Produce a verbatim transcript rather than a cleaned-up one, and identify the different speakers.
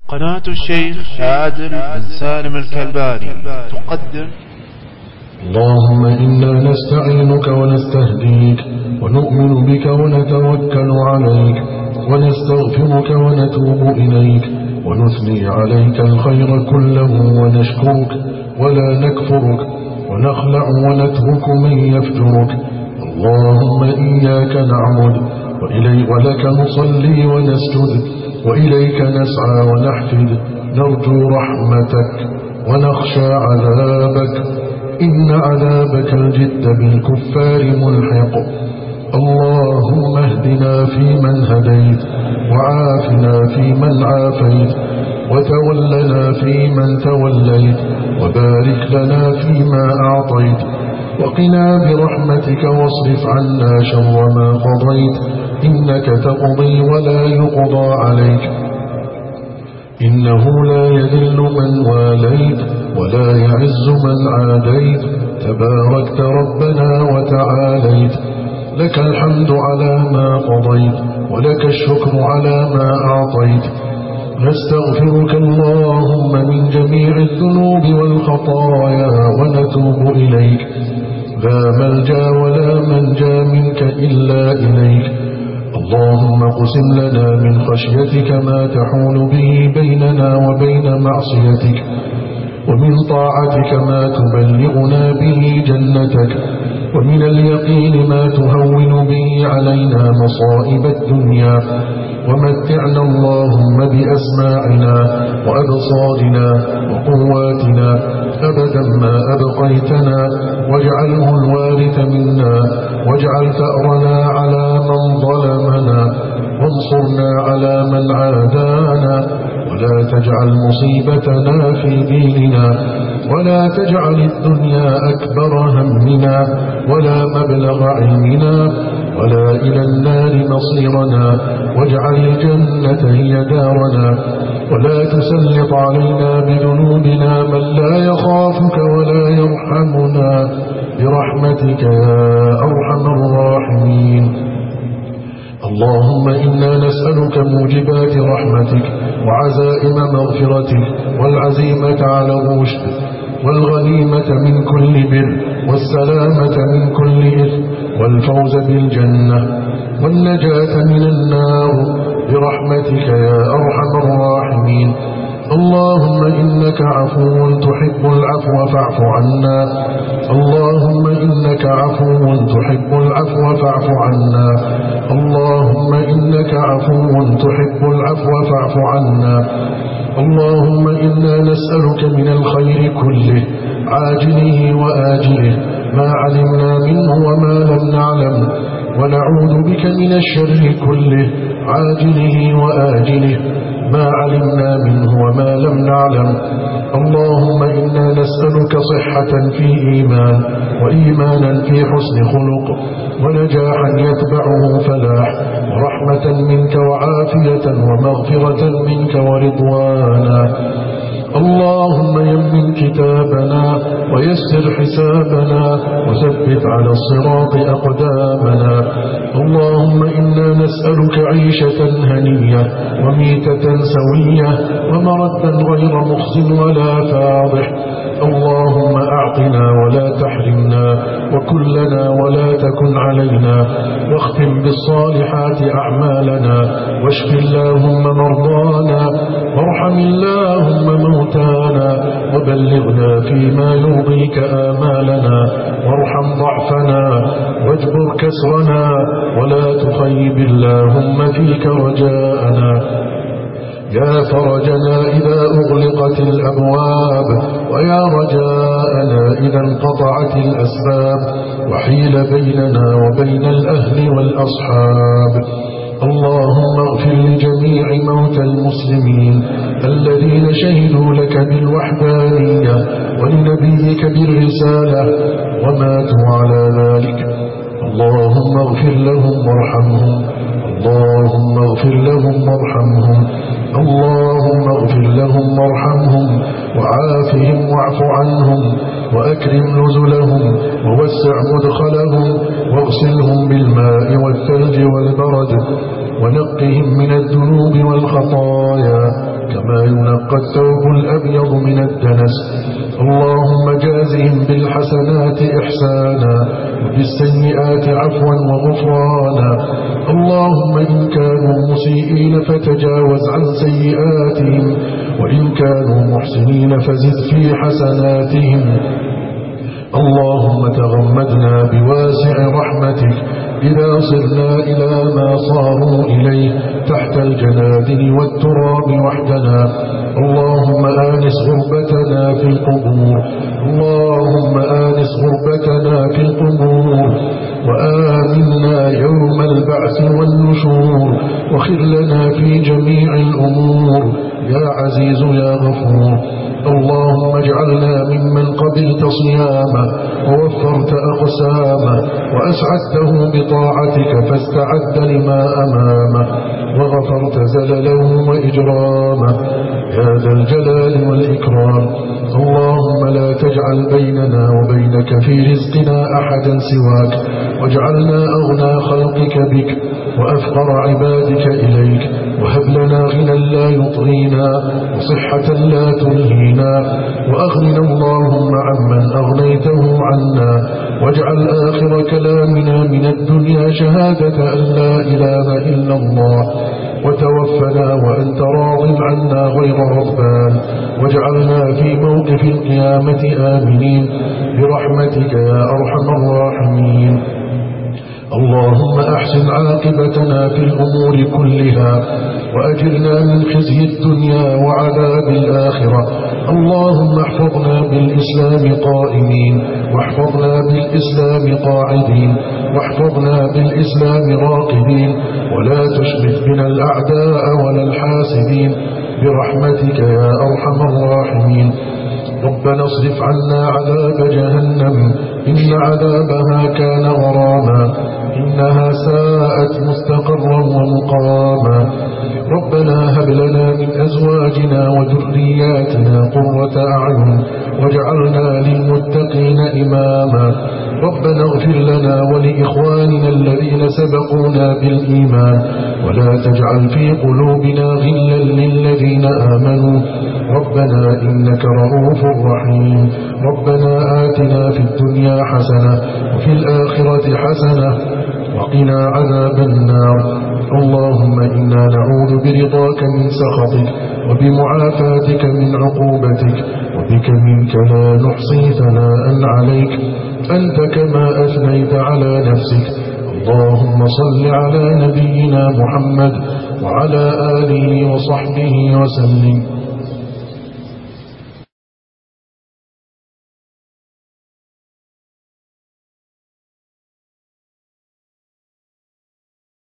Speaker 1: قناة الشيخ عادل بن سالم الكلباني تقدم.
Speaker 2: اللهم إنا نستعينك ونستهديك ونؤمن بك ونتوكل عليك ونستغفرك ونتوب إليك ونثني عليك الخير كله ونشكرك ولا نكفرك ونخلع ونترك من يفجرك. اللهم إياك نعبد وإليك ولك نصلي ونسجد وإليك نسعى ونحفد نرجو رحمتك ونخشى عذابك إن عذابك الجد بالكفار ملحق. اللهم اهدنا فيمن هديت وعافنا فيمن عافيت وتولنا فيمن توليت وبارك لنا فيما أعطيت وقنا برحمتك واصرف عنا شر ما قضيت إنك تقضي ولا يقضى عليك إنه لا يذل من واليت ولا يعز من عاديت تباركت ربنا وتعاليت. لك الحمد على ما قضيت ولك الشكر على ما أعطيت. نستغفرك اللهم من جميع الذنوب والخطايا ونتوب إليك. لا ملجا ولا منجا منك إلا إليك. اللهم اقسم لنا من خشيتك ما تحول به بيننا وبين معصيتك ومن طاعتك ما تبلغنا به جنتك ومن اليقين ما تهون به علينا مصائب الدنيا ومتعنا اللهم بأسماعنا وأبصارنا وقواتنا أبدا ما أبقيتنا واجعله الوارث منا واجعل ثأرنا على من ظلمنا وانصرنا على من عادانا ولا تجعل مصيبتنا في ديننا ولا تجعل الدنيا أكبر همنا ولا مبلغ علمنا ولا إلى النار مصيرنا واجعل الجنة هي دارنا ولا تسلط علينا بذنوبنا من لا يخافك ولا يرحمنا برحمتك يا أرحم الراحمين. اللهم إنا نسألك موجبات رحمتك وعزائم مغفرتك والعزيمة على الرشد والغنيمة من كل بر والسلامة من كل إثم والفوز بالجنة والنجاة من النار برحمتك يا أرحم الراحمين. اللهم إنك عفو تحب العفو فاعف عنا. اللهم إنك عفو تحب العفو فاعف عنا. اللهم إنك عفو تحب العفو فاعف عنا. اللهم إنا نسألك من الخير كله عاجله وآجله ما علمنا منه وما لم نعلم ونعوذ بك من الشر كله عاجله وآجله ما علمنا منه وما لم نعلم. اللهم إنا نسألك صحة في إيمان وإيمانا في حسن خلق ونجاحا يتبعه فلاح ورحمة منك وعافية ومغفرة منك ورضوانا. اللهم يمن كتابنا ويسر حسابنا وثبت على الصراط أقدامنا. اللهم إنا نسألك عيشة هنية وميتة سوية ومردا غير مخزٍ ولا فاضح. اللهم أعطنا ولا تحرمنا وكلنا ولا تكن علينا واختم بالصالحات أعمالنا واشف اللهم مرضانا وارحم اللهم موتانا وبلغنا فيما يرضيك آمالنا وارحم ضعفنا واجبر كسرنا ولا تخيب اللهم فيك رجاءنا. يا فرجنا إذا أغلقت الأبواب ويا رجاءنا إذا انقطعت الأسباب وحيل بيننا وبين الأهل والأصحاب. اللهم اغفر لجميع موتى المسلمين الذين شهدوا لك بالوحدانية ولنبيك بالرسالة وماتوا على ذلك. اللهم اغفر لهم وارحمهم. اللهم اغفر لهم وارحمهم. اللهم اغفر لهم وارحمهم وعافهم واعف عنهم وأكرم نزلهم ووسع مدخلهم واغسلهم بالماء والثلج والبرد ونقهم من الذنوب والخطايا كما ينقى الثوب الأبيض من الدنس. اللهم جازهم بالحسنات إحسانا وبالسيئات عفوا وغفرانا. اللهم إن كانوا مسيئين فتجاوز عن سيئاتهم، وإن كانوا محسنين فزد في حسناتهم. اللهم تغمدنا بواسع رحمتك إذا صرنا إلى ما صاروا إليه تحت الجنادل والتراب وحدنا. اللهم آنس غربتنا في القبور اللهم آنس غربتنا في القبور وآمنا يوم البعث والنشور، وخذ لنا في جميع الأمور يا عزيز يا غفور. اللهم اجعلنا ممن قبلت صيامه ووفرت أقسامه وأسعدته بطاعتك فاستعد لما أمامه وغفرت زلله وإجرامه يا ذا الجلال والإكرام. اللهم لا تجعل بيننا وبينك في رزقنا أحدا سواك، واجعلنا أغنى خلقك بك وأفقر عبادك إليك، وهب لنا غنى لا يطغينا وصحة لا تلهينا، وأغننا اللهم عمن أغنيته عنا، واجعل آخر كلامنا من الدنيا شهادة أن لا إله إلا الله، وتوفنا وأنت راض عنا غير غضبان، واجعلنا في موقف القيامة آمنين برحمتك يا أرحم الراحمين. اللهم أحسن عاقبتنا في الأمور كلها وأجرنا من خزي الدنيا وعذاب الآخرة. اللهم احفظنا بالإسلام قائمين، واحفظنا بالإسلام قاعدين، واحفظنا بالإسلام راقدين، ولا تشمت بنا الأعداء ولا الحاسدين برحمتك يا أرحم الراحمين. ربنا اصرف عنا عذاب جهنم إن عذابها كان غراما إنها ساءت مستقرا ومقاما. ربنا هب لنا من أزواجنا وذرياتنا قرة أعين واجعلنا للمتقين إماما. ربنا اغفر لنا ولإخواننا الذين سبقونا بالإيمان ولا تجعل في قلوبنا غلا للذين آمنوا ربنا إنك رؤوف رحيم. ربنا آتنا في الدنيا حسنة وفي الآخرة حسنة وقنا عذاب النار. اللهم إنا نعوذ برضاك من سخطك وبمعافاتك من عقوبتك، وبك منك لا نحصي ثناء عليك أنت كما أثنيت على نفسك. اللهم صل على نبينا محمد وعلى آله وصحبه وسلم.